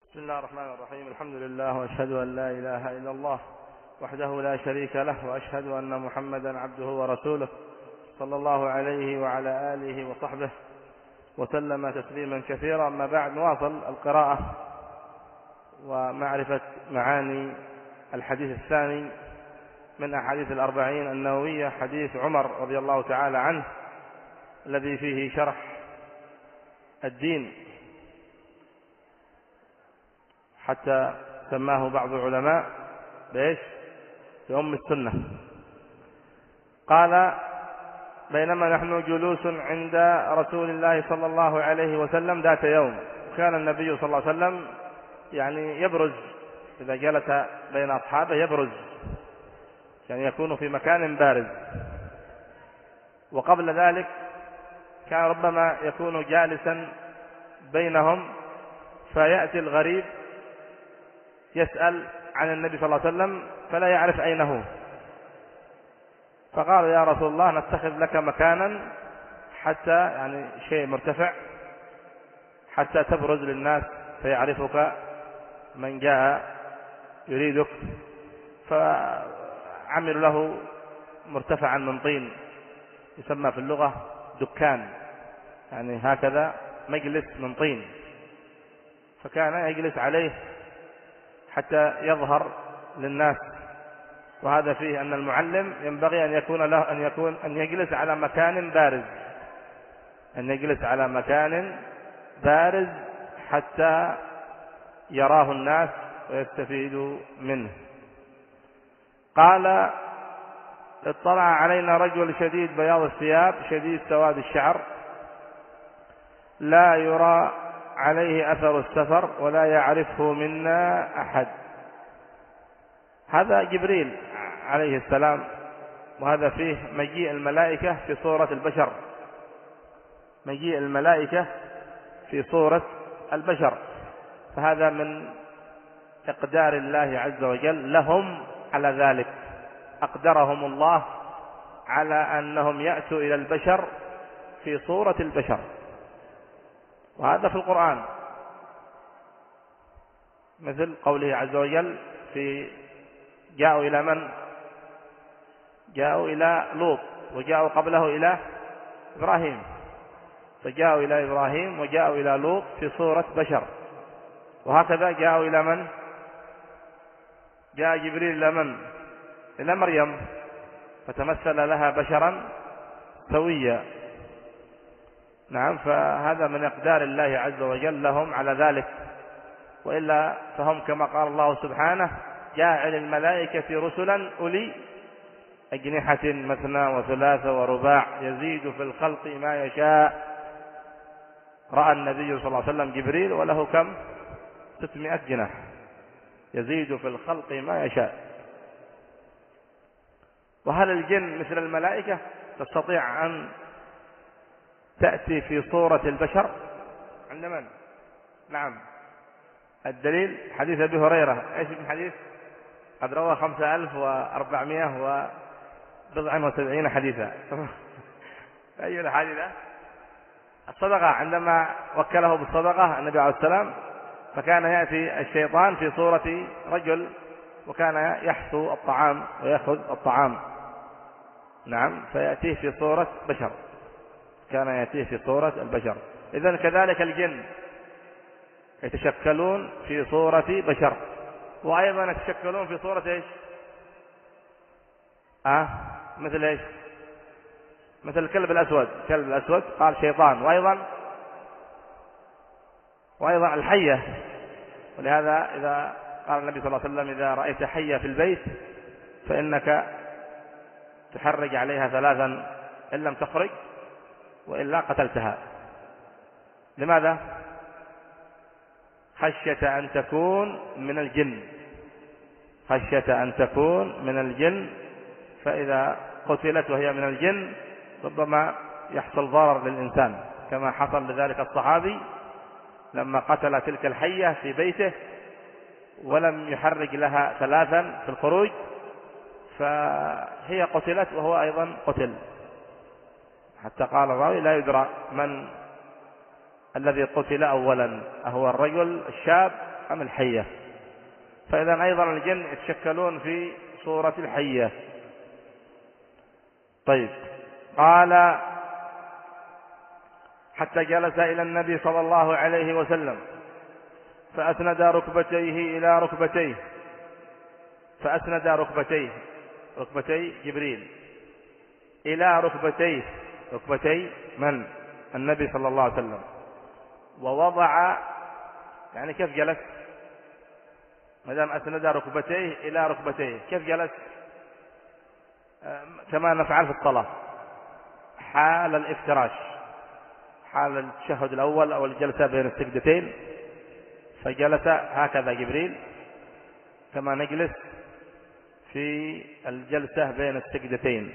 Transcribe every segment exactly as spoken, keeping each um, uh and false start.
بسم الله الرحمن الرحيم. الحمد لله وأشهد أن لا إله إلا الله وحده لا شريك له، وأشهد أن محمدا عبده ورسوله صلى الله عليه وعلى آله وصحبه وسلم تسليما كثيرا. أما بعد، نواصل القراءة ومعرفة معاني الحديث الثاني من أحاديث الأربعين النووية، حديث عمر رضي الله تعالى عنه الذي فيه شرح الدين، حتى سماه بعض العلماء بإيش؟ بأم السنة. قال: بينما نحن جلوس عند رسول الله صلى الله عليه وسلم ذات يوم، كان النبي صلى الله عليه وسلم يعني يبرز إذا جلس بين أصحابه، يبرز يعني يكون في مكان بارز. وقبل ذلك كان ربما يكون جالسا بينهم، فيأتي الغريب يسأل عن النبي صلى الله عليه وسلم فلا يعرف أين هو، فقال: يا رسول الله، نتخذ لك مكانا حتى يعني شيء مرتفع حتى تبرز للناس فيعرفك من جاء يريدك. فعملوا له مرتفعا من طين يسمى في اللغة دكان، يعني هكذا مجلس من طين، فكان يجلس عليه حتى يظهر للناس. وهذا فيه أن المعلم ينبغي أن يكون له أن يكون أن يجلس على مكان بارز، أن يجلس على مكان بارز حتى يراه الناس ويستفيدوا منه. قال: اطلع علينا رجل شديد بياض الثياب شديد سواد الشعر، لا يرى عليه أثر السفر ولا يعرفه منا أحد. هذا جبريل عليه السلام، وهذا فيه مجيء الملائكة في صورة البشر، مجيء الملائكة في صورة البشر، فهذا من إقدار الله عز وجل لهم على ذلك. أقدرهم الله على أنهم يأتوا إلى البشر في صورة البشر، وهذا في القرآن، مثل قوله عز وجل في جاءوا إلى من؟ جاءوا إلى لوط، وجاءوا قبله إلى إبراهيم، فجاءوا إلى إبراهيم وجاءوا إلى لوط في صورة بشر. وهكذا جاءوا إلى من؟ جاء جبريل إلى من؟ إلى مريم، فتمثل لها بشرا سويا. نعم، فهذا من إقدار الله عز وجل لهم على ذلك، وإلا فهم كما قال الله سبحانه: جاعل الملائكة رسلا أولي أجنحة مثنى وثلاث ورباع يزيد في الخلق ما يشاء. رأى النبي صلى الله عليه وسلم جبريل وله كم؟ ستمائة جناح، يزيد في الخلق ما يشاء. وهل الجن مثل الملائكة تستطيع أن تأتي في صورة البشر؟ عند من؟ نعم، الدليل حديث أبي هريرة. إيش الحديث؟ قد روى خمسة آلاف وأربعمائة وبضع وسبعين حديثا. أي الحديث؟ الصدقة، عندما وكله بالصدقة النبي عليه السلام، فكان يأتي الشيطان في صورة رجل وكان يحثو الطعام ويأخذ الطعام. نعم، فيأتيه في صورة بشر، كان يأتيه في صورة البشر. إذن كذلك الجن يتشكلون في صورة بشر، وأيضا يتشكلون في صورة إيش؟ أه؟ مثل إيش؟ مثل الكلب الأسود. الكلب الأسود قال شيطان، وأيضا وأيضا الحية. ولهذا إذا قال النبي صلى الله عليه وسلم: إذا رأيت حية في البيت فإنك تحرج عليها ثلاثا، إن لم تخرج وإلا قتلتها. لماذا؟ خشية أن تكون من الجن، خشية أن تكون من الجن، فإذا قتلت وهي من الجن ربما يحصل ضرر للإنسان، كما حصل لذلك الصحابي لما قتل تلك الحية في بيته ولم يحرج لها ثلاثا في الخروج، فهي قتلت وهو أيضا قتل، حتى قال الراوي: لا يدرى من الذي قتل أولا، أهو الرجل الشاب أم الحية؟ فإذا أيضا الجن يتشكلون في صورة الحية. طيب، قال حتى جلس إلى النبي صلى الله عليه وسلم فأسند ركبتيه إلى ركبتيه فأسند ركبتيه ركبتي جبريل إلى ركبتيه ركبتي من؟ النبي صلى الله عليه وسلم. ووضع، يعني كيف جلس؟ ما دام أسند ركبتيه إلى ركبتيه كيف جلس؟ كما نفعل في الصلاة حال الافتراش، حال التشهد الأول أو الجلسة بين السجدتين، فجلس هكذا جبريل كما نجلس في الجلسة بين السجدتين.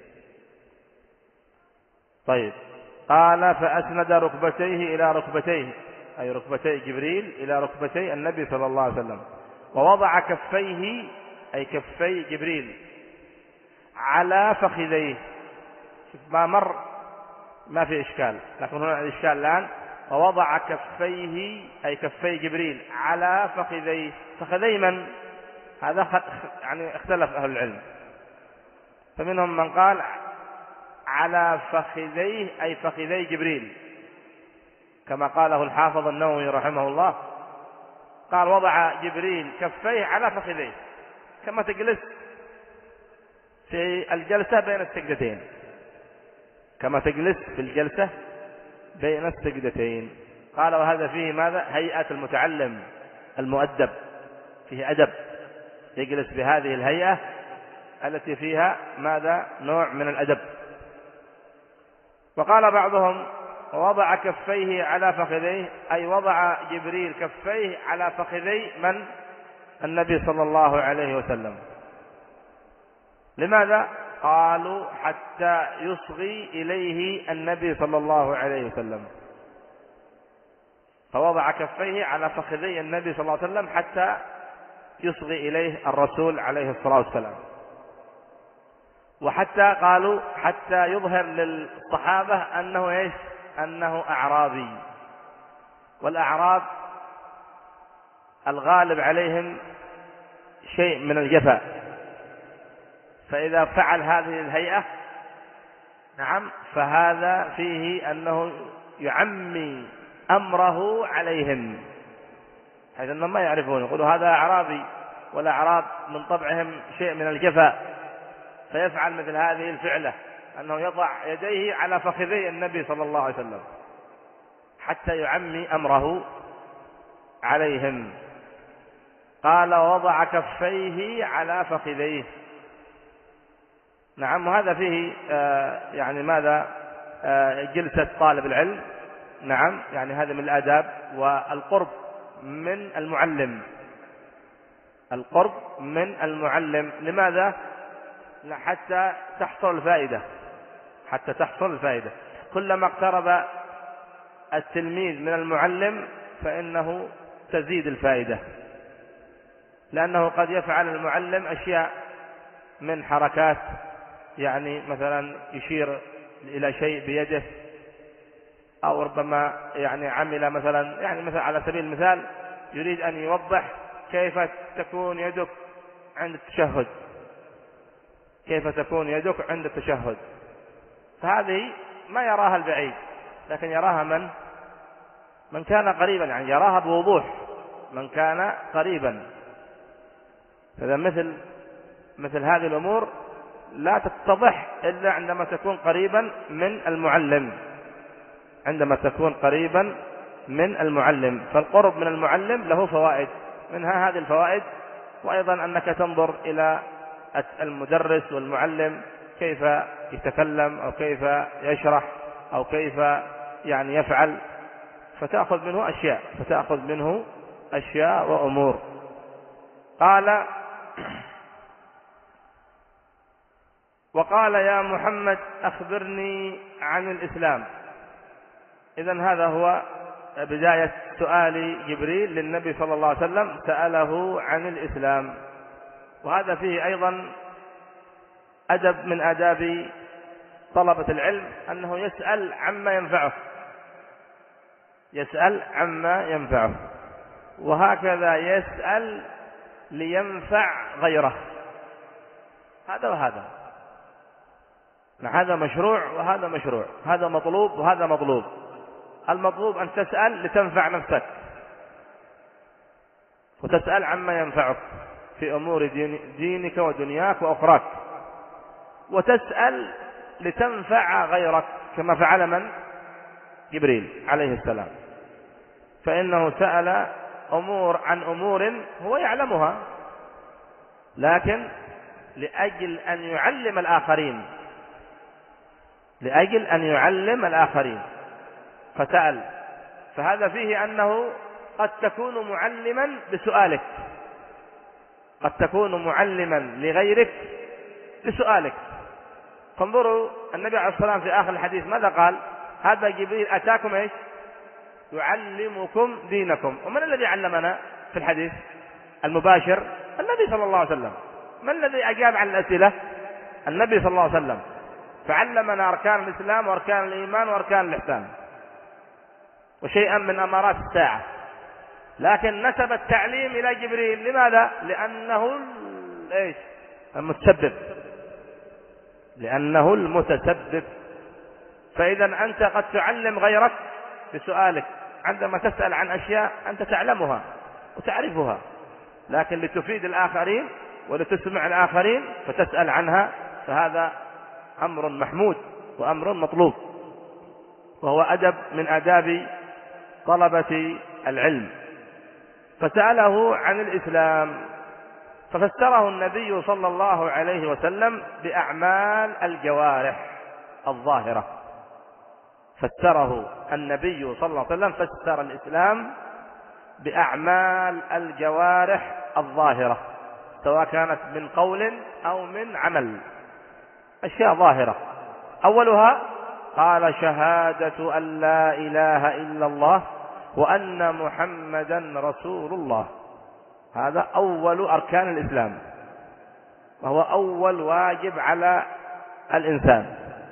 طيب، قال فأسند ركبتيه إلى ركبتيه، أي ركبتي جبريل إلى ركبتي النبي صلى الله عليه وسلم. ووضع كفيه، أي كفي جبريل، على فخذيه. ما مر ما في إشكال، لكن هنا الإشكال الآن. ووضع كفيه، أي كفي جبريل، على فخذيه. فخذي من؟ هذا يعني اختلف أهل العلم، فمنهم من قال على فخذيه أي فخذي جبريل، كما قاله الحافظ النووي رحمه الله، قال وضع جبريل كفيه على فخذيه كما تجلس في الجلسة بين السجدتين، كما تجلس في الجلسة بين السجدتين. قال وهذا فيه ماذا؟ هيئة المتعلم المؤدب، فيه أدب، يجلس بهذه الهيئة التي فيها ماذا؟ نوع من الأدب. وقال بعضهم ووضع كفيه على فخذيه، أي وضع جبريل كفيه على فخذي من؟ النبي صلى الله عليه وسلم. لماذا؟ قالوا حتى يصغي إليه النبي صلى الله عليه وسلم، فوضع كفيه على فخذي النبي صلى الله عليه وسلم حتى يصغي إليه الرسول عليه الصلاة والسلام. وحتى قالوا حتى يظهر للصحابة أنه إيش؟ أنه أعرابي، والأعراب الغالب عليهم شيء من الجفاء، فإذا فعل هذه الهيئة نعم فهذا فيه أنه يعمي أمره عليهم، حيث أنهم ما يعرفون، يقولوا هذا أعرابي، والأعراب من طبعهم شيء من الجفاء، فيفعل مثل هذه الفعلة أنه يضع يديه على فخذي النبي صلى الله عليه وسلم حتى يعمي أمره عليهم. قال وضع كفيه على فخذيه. نعم، وهذا فيه آه يعني ماذا؟ آه جلسة طالب العلم، نعم، يعني هذا من الآداب والقرب من المعلم، القرب من المعلم. لماذا؟ حتى تحصل الفائدة، حتى تحصل الفائدة. كلما اقترب التلميذ من المعلم فإنه تزيد الفائدة، لأنه قد يفعل المعلم أشياء من حركات، يعني مثلا يشير إلى شيء بيده، أو ربما يعني عمل مثلا، يعني مثلا على سبيل المثال يريد أن يوضح كيف تكون يدك عند التشهد، كيف تكون يدك عند التشهد، فهذه ما يراها البعيد، لكن يراها من من كان قريبا، يعني يراها بوضوح من كان قريبا. فإذا مثل مثل هذه الأمور لا تتضح إلا عندما تكون قريبا من المعلم، عندما تكون قريبا من المعلم. فالقرب من المعلم له فوائد، منها هذه الفوائد، وأيضا أنك تنظر إلى المدرس والمعلم كيف يتكلم أو كيف يشرح أو كيف يعني يفعل، فتأخذ منه أشياء فتأخذ منه أشياء وأمور. قال وقال يا محمد أخبرني عن الإسلام. إذن هذا هو بداية سؤال جبريل للنبي صلى الله عليه وسلم، سأله عن الإسلام. وهذا فيه أيضا أدب من آداب طلبة العلم، أنه يسأل عما ينفعه، يسأل عما ينفعه. وهكذا يسأل لينفع غيره، هذا وهذا، هذا مشروع وهذا مشروع، هذا مطلوب وهذا مطلوب. المطلوب أن تسأل لتنفع نفسك وتسأل عما ينفعك في أمور دينك ودنياك وأخراك، وتسأل لتنفع غيرك كما فعل من؟ جبريل عليه السلام، فإنه سأل أمور عن أمور هو يعلمها، لكن لأجل أن يعلم الآخرين، لأجل أن يعلم الآخرين فسأل. فهذا فيه أنه قد تكون معلما بسؤالك، قد تكون معلما لغيرك بسؤالك. فانظروا النبي عليه الصلاة والسلام في آخر الحديث ماذا قال؟ هذا جبريل أتاكم إيش؟ يعلمكم دينكم. ومن الذي علمنا في الحديث المباشر؟ النبي صلى الله عليه وسلم. من الذي أجاب عن الأسئلة؟ النبي صلى الله عليه وسلم، فعلمنا أركان الإسلام وأركان الإيمان وأركان الإحسان وشيئا من أمارات الساعة، لكن نسب التعليم إلى جبريل. لماذا؟ لأنه إيش؟ المتسبب، لأنه المتسبب. فإذا أنت قد تعلم غيرك بسؤالك، عندما تسأل عن أشياء أنت تعلمها وتعرفها، لكن لتفيد الآخرين ولتسمع الآخرين فتسأل عنها، فهذا أمر محمود وأمر مطلوب، وهو أدب من آداب طلبة العلم. فسأله عن الإسلام ففسره النبي صلى الله عليه وسلم بأعمال الجوارح الظاهرة. فسره النبي صلى الله عليه وسلم، فسر الإسلام بأعمال الجوارح الظاهرة، سواء كانت من قول أو من عمل، أشياء ظاهرة. أولها قال شهادة أن لا إله إلا الله وأن محمدا رسول الله. هذا أول أركان الإسلام، وهو أول واجب على الإنسان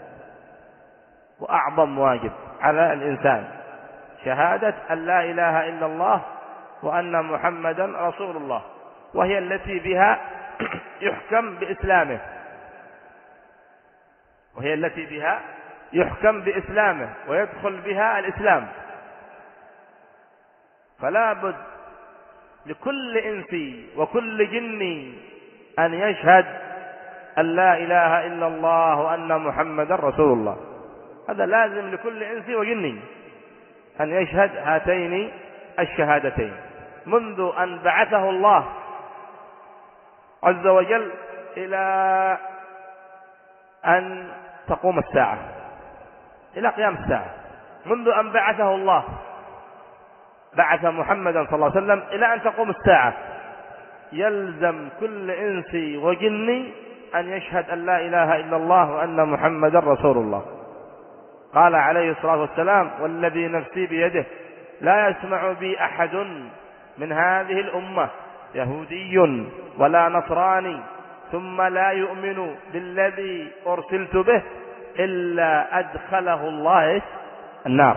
وأعظم واجب على الإنسان، شهادة أن لا إله إلا الله وأن محمدا رسول الله، وهي التي بها يحكم بإسلامه، وهي التي بها يحكم بإسلامه ويدخل بها الإسلام. فلا بد لكل إنسي وكل جني أن يشهد أن لا إله إلا الله وأن محمدا رسول الله. هذا لازم لكل إنسي وجني أن يشهد هاتين الشهادتين منذ أن بعثه الله عز وجل إلى أن تقوم الساعة، إلى قيام الساعة. منذ أن بعثه الله، بعث محمدا صلى الله عليه وسلم إلى أن تقوم الساعة، يلزم كل إنسي وجني أن يشهد أن لا إله إلا الله وأن محمدا رسول الله. قال عليه الصلاة والسلام والذي نفسي بيده لا يسمع بي أحد من هذه الأمة يهودي ولا نصراني ثم لا يؤمن بالذي أرسلت به إلا أدخله الله النار،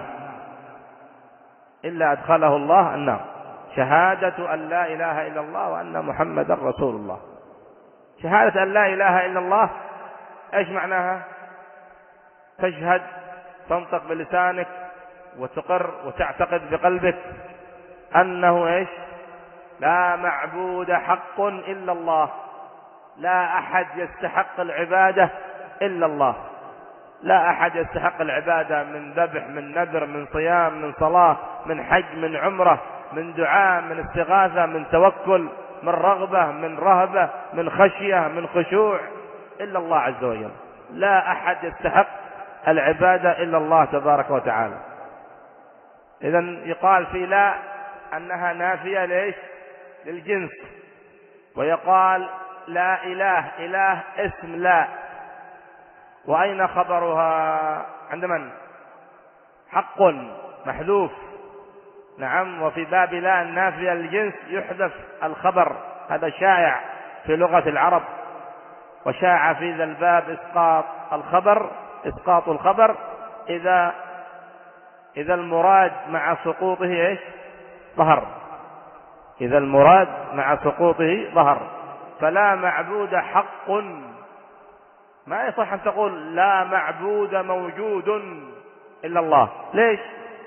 إلا أدخله الله النار. شهادة أن لا إله إلا الله وأن محمدا رسول الله. شهادة أن لا إله إلا الله إيش معناها؟ تشهد، تنطق بلسانك وتقر وتعتقد بقلبك أنه إيش؟ لا معبود حق إلا الله، لا أحد يستحق العبادة إلا الله، لا أحد يستحق العبادة من ذبح، من نذر، من صيام، من صلاة، من حج، من عمرة، من دعاء، من استغاثة، من توكل، من رغبة، من رهبة، من خشية، من خشوع، إلا الله عز وجل. لا أحد يستحق العبادة إلا الله تبارك وتعالى. إذن يقال في لا أنها نافية ليش؟ للجنس. ويقال لا إله، إله اسم لا، وأين خبرها؟ عند من؟ حق محذوف. نعم. وفي باب لا النافية للجنس يحذف الخبر، هذا شائع في لغة العرب، وشاع في ذا الباب إسقاط الخبر، إسقاط الخبر إذا إذا المراد مع سقوطه إيش؟ ظهر. إذا المراد مع سقوطه ظهر. فلا معبود حق، ما يصح أن تقول لا معبود موجود إلا الله. ليش؟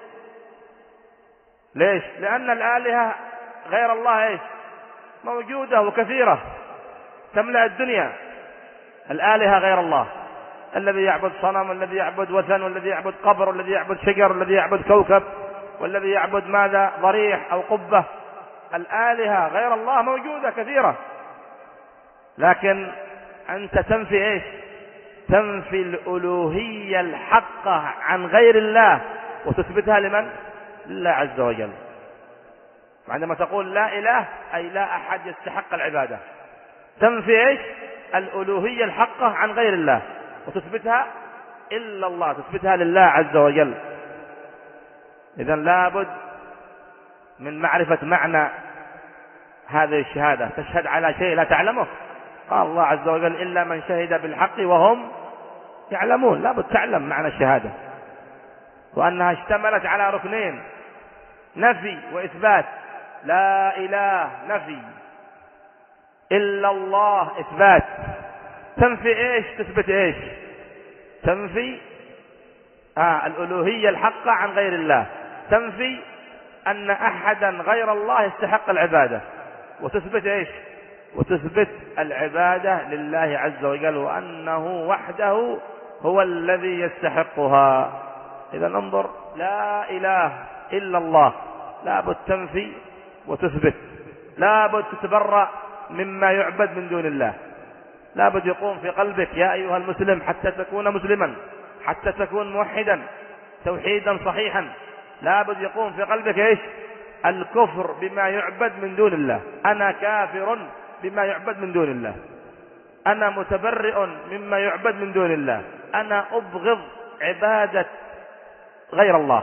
ليش؟ لأن الآلهة غير الله إيش؟ موجودة وكثيرة تملأ الدنيا. الآلهة غير الله، الذي يعبد صنم، والذي يعبد وثن، والذي يعبد قبر، والذي يعبد شجر، والذي يعبد كوكب، والذي يعبد ماذا؟ ضريح أو قبة. الآلهة غير الله موجودة كثيرة، لكن أنت تنفي إيش؟ تنفي الألوهية الحقة عن غير الله وتثبتها لمن؟ لله عز وجل. عندما تقول لا إله أي لا أحد يستحق العبادة، تنفي إيش؟ الألوهية الحقة عن غير الله وتثبتها إلا الله، تثبتها لله عز وجل. إذن لابد من معرفة معنى هذه الشهادة. تشهد على شيء لا تعلمه، قال الله عز وجل إلا من شهد بالحق وهم يعلمون. لابد تعلم معنى الشهادة، وأنها اشتملت على ركنين: نفي وإثبات. لا إله نفي، إلا الله إثبات. تنفي إيش؟ تثبت إيش؟ تنفي آه الألوهية الحقة عن غير الله، تنفي أن أحدا غير الله يستحق العبادة، وتثبت إيش؟ وتثبت العبادة لله عز وجل، وأنه وحده هو الذي يستحقها. إذا انظر، لا إله إلا الله لابد تنفي وتثبت، لابد تتبرأ مما يعبد من دون الله. لابد يقوم في قلبك يا أيها المسلم حتى تكون مسلما، حتى تكون موحدا توحيدا صحيحا، لابد يقوم في قلبك إيش؟ الكفر بما يعبد من دون الله. أنا كافر بما يعبد من دون الله، أنا متبرئ مما يعبد من دون الله، أنا أبغض عبادة غير الله.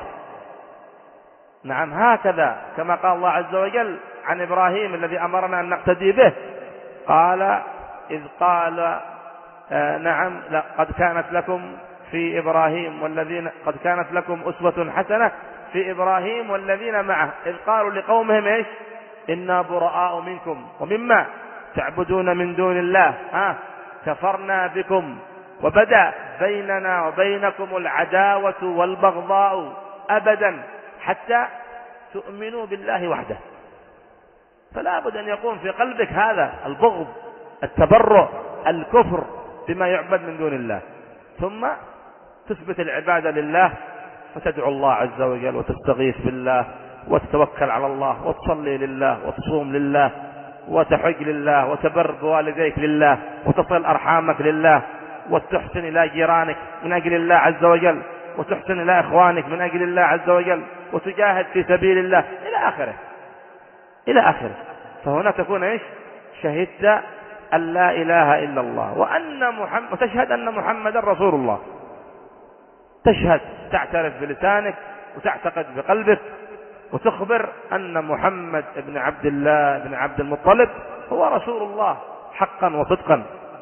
نعم، هكذا كما قال الله عز وجل عن إبراهيم الذي أمرنا أن نقتدي به، قال إذ قال آه نعم لا قد كانت لكم في إبراهيم والذين قد كانت لكم أسوة حسنة في إبراهيم والذين معه إذ قالوا لقومهم إيش؟ إنا براء منكم ومما تعبدون من دون الله ها كفرنا بكم وبدأ بيننا وبينكم العداوة والبغضاء أبدا حتى تؤمنوا بالله وحده. فلا بد أن يكون في قلبك هذا البغض، التبرؤ، الكفر بما يعبد من دون الله، ثم تثبت العبادة لله، فتدعو الله عز وجل وتستغيث بالله وتتوكل على الله وتصلي لله وتصوم لله وتحج لله وتبر بوالديك لله وتصل أرحامك لله وتحسن إلى جيرانك من أجل الله عز وجل وتحسن إلى إخوانك من أجل الله عز وجل وتجاهد في سبيل الله إلى آخره إلى آخره. فهنا تكون إيش؟ شهدت أن لا إله إلا الله وأن محمد، وتشهد أن محمد رسول الله. تشهد، تعترف بلسانك وتعتقد بقلبك وتخبر أن محمد بن عبد الله بن عبد المطلب هو رسول الله حقا وصدقا،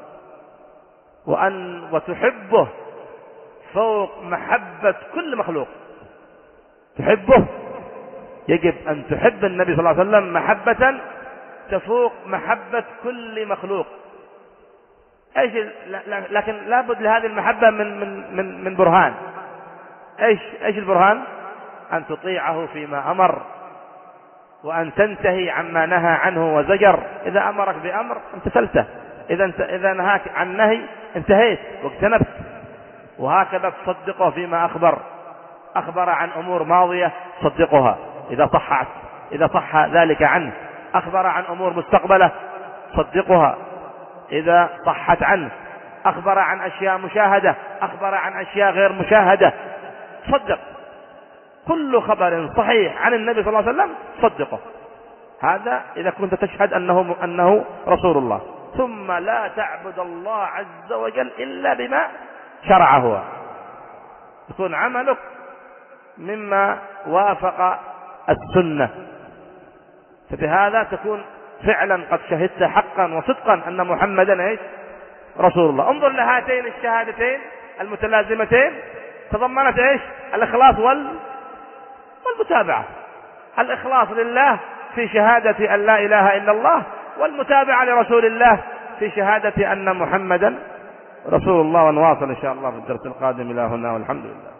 وأن وتحبه فوق محبة كل مخلوق. تحبه، يجب أن تحب النبي صلى الله عليه وسلم محبة تفوق محبة كل مخلوق. ايش؟ لكن لابد لهذه المحبة من من من من برهان. ايش ايش البرهان؟ أن تطيعه فيما أمر وأن تنتهي عما نهى عنه وزجر. إذا أمرك بأمر امتثلته، إذا إذا نهاك عن نهي انتهيت واجتنبت. وهكذا تصدقه فيما أخبر، أخبر عن أمور ماضية صدقها إذا صحت إذا صح ذلك عنه، أخبر عن أمور مستقبلة صدقها إذا صحت عنه، أخبر عن أشياء مشاهدة، أخبر عن أشياء غير مشاهدة صدق. كل خبر صحيح عن النبي صلى الله عليه وسلم صدقه. هذا إذا كنت تشهد أنه أنه رسول الله. ثم لا تعبد الله عز وجل إلا بما شرع هو، يكون عملك مما وافق السنة، فبهذا تكون فعلا قد شهدت حقا وصدقا أن محمدا إيش؟ رسول الله. انظر لهاتين الشهادتين المتلازمتين، تضمنت إيش؟ الإخلاص وال... والمتابعة. الإخلاص لله في شهادة أن لا إله إلا الله، والمتابعة لرسول الله في شهادة أن محمدا رسول الله. ونواصل إن شاء الله في الدرس القادم. إلى هنا والحمد لله.